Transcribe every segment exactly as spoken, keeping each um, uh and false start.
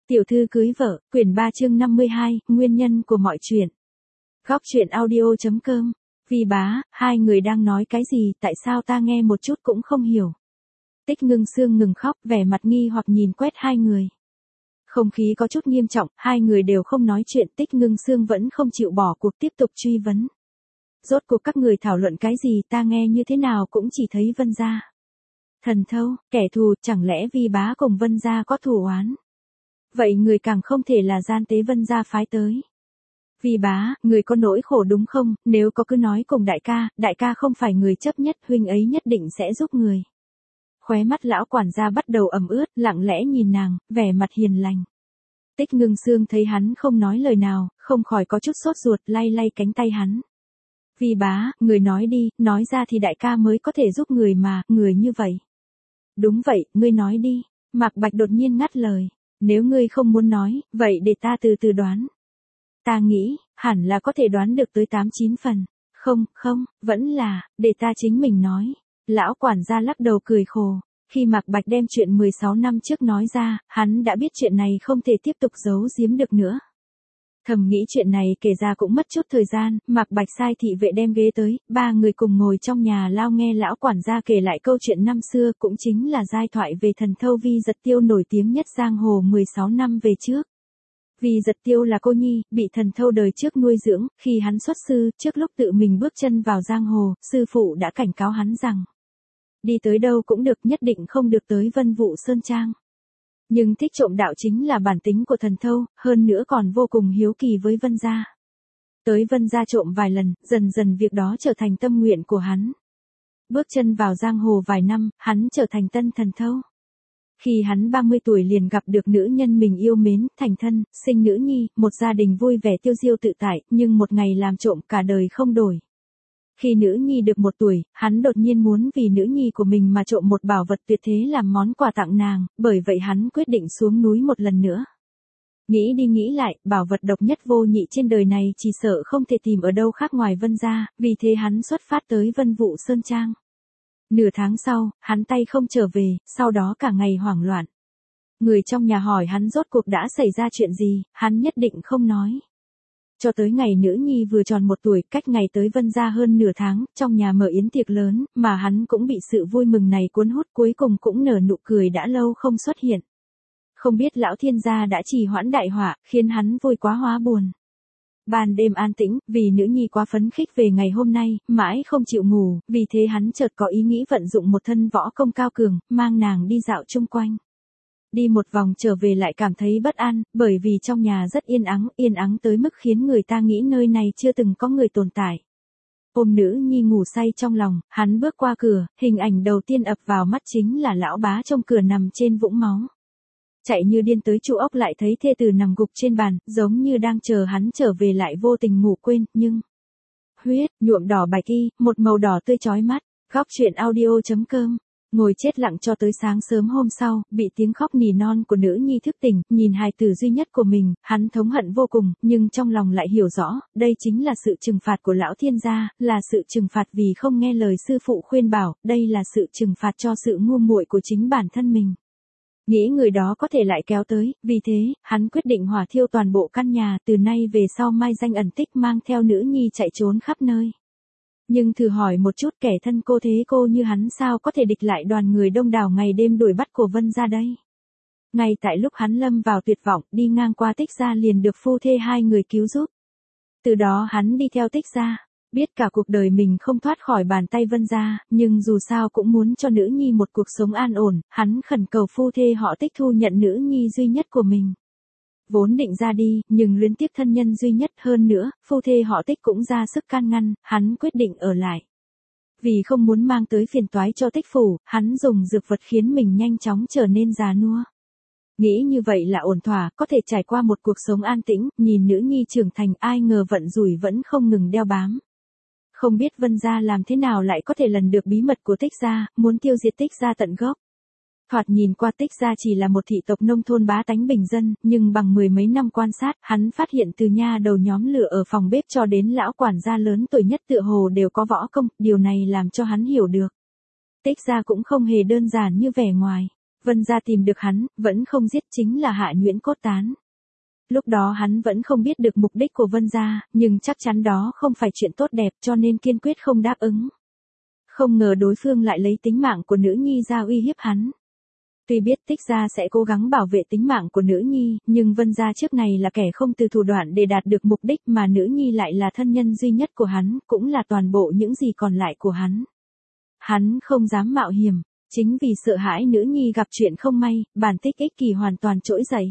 Tiểu thư cưới vợ, quyển ba chương năm mươi hai, nguyên nhân của mọi chuyện. Góc truyện audio.com. Vì bá, hai người đang nói cái gì, tại sao ta nghe một chút cũng không hiểu. Tích Ngưng Sương ngừng khóc, vẻ mặt nghi hoặc nhìn quét hai người. Không khí có chút nghiêm trọng, hai người đều không nói chuyện, Tích Ngưng Sương vẫn không chịu bỏ cuộc tiếp tục truy vấn. Rốt cuộc các người thảo luận cái gì, ta nghe như thế nào cũng chỉ thấy Vân gia. Thần thâu, kẻ thù, chẳng lẽ Vi bá cùng Vân gia có thù oán? Vậy người càng không thể là gian tế Vân gia phái tới. Vi bá, người có nỗi khổ đúng không, nếu có cứ nói cùng đại ca, đại ca không phải người chấp nhất, huynh ấy nhất định sẽ giúp người. Khóe mắt lão quản gia bắt đầu ẩm ướt, lặng lẽ nhìn nàng, vẻ mặt hiền lành. Tích Ngưng Sương thấy hắn không nói lời nào, không khỏi có chút sốt ruột, lay lay cánh tay hắn. Vi bá, người nói đi, nói ra thì đại ca mới có thể giúp người mà, người như vậy. Đúng vậy, ngươi nói đi. Mạc Bạch đột nhiên ngắt lời. Nếu ngươi không muốn nói, vậy để ta từ từ đoán. Ta nghĩ, hẳn là có thể đoán được tới tám chín phần. Không, không, vẫn là, để ta chính mình nói. Lão quản gia lắc đầu cười khổ. Khi Mạc Bạch đem chuyện mười sáu năm trước nói ra, hắn đã biết chuyện này không thể tiếp tục giấu giếm được nữa. Thầm nghĩ chuyện này kể ra cũng mất chút thời gian, Mạc Bạch sai thị vệ đem ghế tới, ba người cùng ngồi trong nhà lao nghe lão quản gia kể lại câu chuyện năm xưa, cũng chính là giai thoại về thần thâu Vi Giật Tiêu nổi tiếng nhất giang hồ mười sáu năm về trước. Vi Giật Tiêu là cô nhi, bị thần thâu đời trước nuôi dưỡng, khi hắn xuất sư, trước lúc tự mình bước chân vào giang hồ, sư phụ đã cảnh cáo hắn rằng, đi tới đâu cũng được, nhất định không được tới Vân Vũ Sơn Trang. Nhưng thích trộm đạo chính là bản tính của thần thâu, hơn nữa còn vô cùng hiếu kỳ với Vân gia. Tới Vân gia trộm vài lần, dần dần việc đó trở thành tâm nguyện của hắn. Bước chân vào giang hồ vài năm, hắn trở thành tân thần thâu. Khi hắn ba mươi tuổi liền gặp được nữ nhân mình yêu mến, thành thân, sinh nữ nhi, một gia đình vui vẻ tiêu diêu tự tại, nhưng một ngày làm trộm cả đời không đổi. Khi nữ nhi được một tuổi, hắn đột nhiên muốn vì nữ nhi của mình mà trộm một bảo vật tuyệt thế làm món quà tặng nàng, bởi vậy hắn quyết định xuống núi một lần nữa. Nghĩ đi nghĩ lại, bảo vật độc nhất vô nhị trên đời này chỉ sợ không thể tìm ở đâu khác ngoài Vân gia, vì thế hắn xuất phát tới Vân Vũ Sơn Trang. Nửa tháng sau, hắn tay không trở về, sau đó cả ngày hoảng loạn. Người trong nhà hỏi hắn rốt cuộc đã xảy ra chuyện gì, hắn nhất định không nói. Cho tới ngày nữ nhi vừa tròn một tuổi, cách ngày tới Vân gia hơn nửa tháng, trong nhà mở yến tiệc lớn, mà hắn cũng bị sự vui mừng này cuốn hút, cuối cùng cũng nở nụ cười đã lâu không xuất hiện. Không biết lão thiên gia đã trì hoãn đại họa, khiến hắn vui quá hóa buồn. Ban đêm an tĩnh, vì nữ nhi quá phấn khích về ngày hôm nay, mãi không chịu ngủ, vì thế hắn chợt có ý nghĩ vận dụng một thân võ công cao cường, mang nàng đi dạo chung quanh. Đi một vòng trở về lại cảm thấy bất an, bởi vì trong nhà rất yên ắng, yên ắng tới mức khiến người ta nghĩ nơi này chưa từng có người tồn tại. Ôm nữ nhi ngủ say trong lòng, hắn bước qua cửa, hình ảnh đầu tiên ập vào mắt chính là lão bá trong cửa nằm trên vũng máu. Chạy như điên tới trụ ốc lại thấy thê tử nằm gục trên bàn, giống như đang chờ hắn trở về lại vô tình ngủ quên, nhưng... Huyết, nhuộm đỏ bạch y, một màu đỏ tươi chói mắt, góc truyện audio.com. Ngồi chết lặng cho tới sáng sớm hôm sau, bị tiếng khóc nỉ non của nữ nhi thức tỉnh, nhìn hài tử duy nhất của mình, hắn thống hận vô cùng, nhưng trong lòng lại hiểu rõ, đây chính là sự trừng phạt của lão thiên gia, là sự trừng phạt vì không nghe lời sư phụ khuyên bảo, đây là sự trừng phạt cho sự ngu muội của chính bản thân mình. Nghĩ người đó có thể lại kéo tới, vì thế, hắn quyết định hỏa thiêu toàn bộ căn nhà, từ nay về sau mai danh ẩn tích mang theo nữ nhi chạy trốn khắp nơi. Nhưng thử hỏi một chút, kẻ thân cô thế cô như hắn sao có thể địch lại đoàn người đông đảo ngày đêm đuổi bắt của Vân gia đây. Ngay tại lúc hắn lâm vào tuyệt vọng, đi ngang qua Tích gia liền được phu thê hai người cứu giúp. Từ đó hắn đi theo Tích gia, biết cả cuộc đời mình không thoát khỏi bàn tay Vân gia, nhưng dù sao cũng muốn cho nữ nhi một cuộc sống an ổn, hắn khẩn cầu phu thê họ Tích thu nhận nữ nhi duy nhất của mình. Vốn định ra đi, nhưng luyến tiếc thân nhân duy nhất, hơn nữa, phu thê họ Tích cũng ra sức can ngăn, hắn quyết định ở lại. Vì không muốn mang tới phiền toái cho Tích phủ, hắn dùng dược vật khiến mình nhanh chóng trở nên già nua. Nghĩ như vậy là ổn thỏa, có thể trải qua một cuộc sống an tĩnh, nhìn nữ nhi trưởng thành, ai ngờ vận rủi vẫn không ngừng đeo bám. Không biết Vân gia làm thế nào lại có thể lần được bí mật của Tích gia, muốn tiêu diệt Tích gia tận gốc. Thoạt nhìn qua Tích gia chỉ là một thị tộc nông thôn bá tánh bình dân, nhưng bằng mười mấy năm quan sát, hắn phát hiện từ nha đầu nhóm lửa ở phòng bếp cho đến lão quản gia lớn tuổi nhất tựa hồ đều có võ công, điều này làm cho hắn hiểu được. Tích gia cũng không hề đơn giản như vẻ ngoài. Vân gia tìm được hắn, vẫn không giết chính là hạ nhuyễn cốt tán. Lúc đó hắn vẫn không biết được mục đích của Vân gia, nhưng chắc chắn đó không phải chuyện tốt đẹp cho nên kiên quyết không đáp ứng. Không ngờ đối phương lại lấy tính mạng của nữ nhi ra uy hiếp hắn. Tuy biết Tích gia sẽ cố gắng bảo vệ tính mạng của nữ nhi, nhưng Vân gia trước này là kẻ không từ thủ đoạn để đạt được mục đích mà nữ nhi lại là thân nhân duy nhất của hắn, cũng là toàn bộ những gì còn lại của hắn. Hắn không dám mạo hiểm, chính vì sợ hãi nữ nhi gặp chuyện không may, bản Tích ích kỷ hoàn toàn trỗi dậy.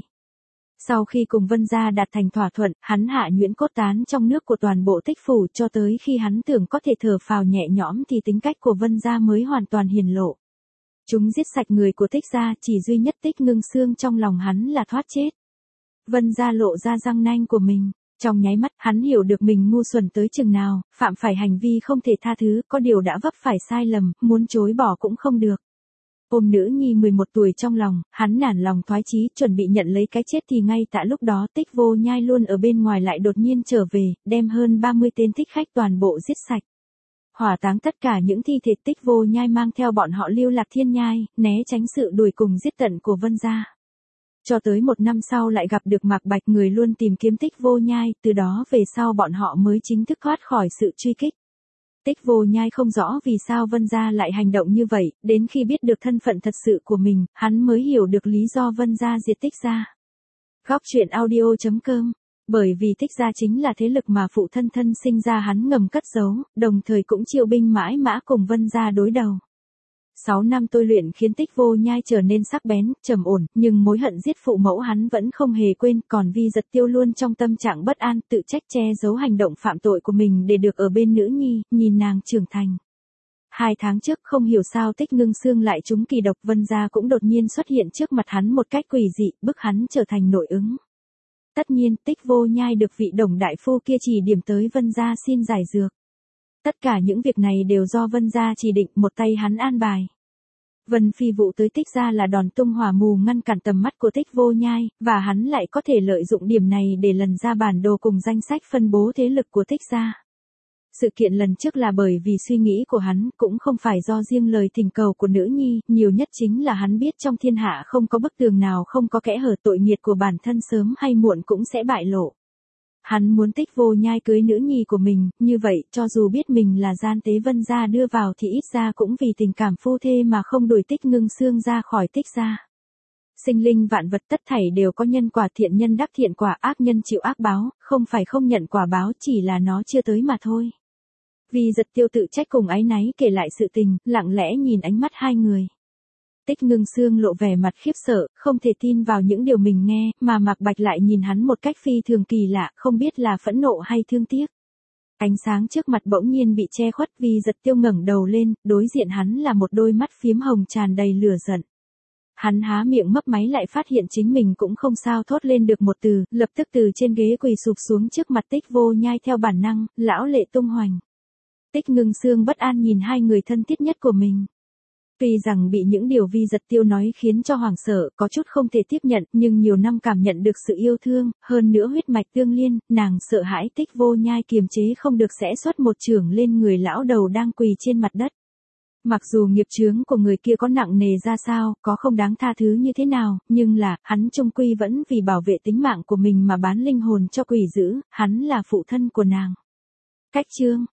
Sau khi cùng Vân gia đạt thành thỏa thuận, hắn hạ nhuyễn cốt tán trong nước của toàn bộ Tích phủ cho tới khi hắn tưởng có thể thở phào nhẹ nhõm thì tính cách của Vân gia mới hoàn toàn hiển lộ. Chúng giết sạch người của Tích gia, chỉ duy nhất Tích Ngưng Xương trong lòng hắn là thoát chết. Vân gia lộ ra răng nanh của mình, trong nháy mắt hắn hiểu được mình ngu xuẩn tới chừng nào, phạm phải hành vi không thể tha thứ, có điều đã vấp phải sai lầm, muốn chối bỏ cũng không được. Ôm nữ nhi mười một tuổi trong lòng, hắn nản lòng thoái chí, chuẩn bị nhận lấy cái chết thì ngay tại lúc đó Tích Vô Nhai luôn ở bên ngoài lại đột nhiên trở về, đem hơn ba mươi tên thích khách toàn bộ giết sạch. Hỏa táng tất cả những thi thể Tích Vô Nhai mang theo bọn họ lưu lạc thiên nhai, né tránh sự đuổi cùng giết tận của Vân gia. Cho tới một năm sau lại gặp được Mạc Bạch, người luôn tìm kiếm Tích Vô Nhai, từ đó về sau bọn họ mới chính thức thoát khỏi sự truy kích. Tích Vô Nhai không rõ vì sao Vân gia lại hành động như vậy, đến khi biết được thân phận thật sự của mình, hắn mới hiểu được lý do Vân gia diệt Tích gia. Góc truyện audio chấm com. Bởi vì Tích gia chính là thế lực mà phụ thân thân sinh ra hắn ngầm cất giấu, đồng thời cũng triệu binh mãi mã cùng Vân gia đối đầu. Sáu năm tôi luyện khiến Tích Vô Nhai trở nên sắc bén, trầm ổn, nhưng mối hận giết phụ mẫu hắn vẫn không hề quên, còn Vi Giật Tiêu luôn trong tâm trạng bất an, tự trách che giấu hành động phạm tội của mình để được ở bên nữ nhi, nhìn nàng trưởng thành. Hai tháng trước không hiểu sao Tích Ngưng Xương lại trúng kỳ độc, Vân gia cũng đột nhiên xuất hiện trước mặt hắn một cách quỷ dị, bức hắn trở thành nội ứng. Tất nhiên, Tích Vô Nhai được vị Đồng đại phu kia chỉ điểm tới Vân gia xin giải dược. Tất cả những việc này đều do Vân gia chỉ định, một tay hắn an bài. Vân Phi vụ tới Tích gia là đòn tung hỏa mù ngăn cản tầm mắt của Tích Vô Nhai, và hắn lại có thể lợi dụng điểm này để lần ra bản đồ cùng danh sách phân bố thế lực của Tích gia. Sự kiện lần trước là bởi vì suy nghĩ của hắn, cũng không phải do riêng lời thỉnh cầu của nữ nhi, nhiều nhất chính là hắn biết trong thiên hạ không có bức tường nào không có kẽ hở, tội nghiệt của bản thân sớm hay muộn cũng sẽ bại lộ. Hắn muốn Tích Vô Nhai cưới nữ nhi của mình, như vậy, cho dù biết mình là gian tế Vân gia đưa vào thì ít ra cũng vì tình cảm phu thê mà không đuổi Tích Ngưng Xương ra khỏi Tích gia. Sinh linh vạn vật tất thảy đều có nhân quả, thiện nhân đắc thiện quả, ác nhân chịu ác báo, không phải không nhận quả báo, chỉ là nó chưa tới mà thôi. Vi Giật Tiêu tự trách cùng áy náy kể lại sự tình, lặng lẽ nhìn ánh mắt hai người. Tích Ngưng Xương lộ vẻ mặt khiếp sợ, không thể tin vào những điều mình nghe, mà Mạc Bạch lại nhìn hắn một cách phi thường kỳ lạ, không biết là phẫn nộ hay thương tiếc. Ánh sáng trước mặt bỗng nhiên bị che khuất, Vi Giật Tiêu ngẩng đầu lên, đối diện hắn là một đôi mắt phiếm hồng tràn đầy lửa giận. Hắn há miệng mấp máy lại phát hiện chính mình cũng không sao thốt lên được một từ, lập tức từ trên ghế quỳ sụp xuống trước mặt Tích Vô Nhai theo bản năng, lão lệ tung hoành. Tích Ngưng Xương bất an nhìn hai người thân thiết nhất của mình. Tuy rằng bị những điều Vi Giật Tiêu nói khiến cho hoảng sợ, có chút không thể tiếp nhận, nhưng nhiều năm cảm nhận được sự yêu thương, hơn nữa huyết mạch tương liên, nàng sợ hãi Tích Vô Nhai kiềm chế không được sẽ xuất một chưởng lên người lão đầu đang quỳ trên mặt đất. Mặc dù nghiệp chướng của người kia có nặng nề ra sao, có không đáng tha thứ như thế nào, nhưng là, hắn chung quy vẫn vì bảo vệ tính mạng của mình mà bán linh hồn cho quỷ dữ, hắn là phụ thân của nàng. Cách chương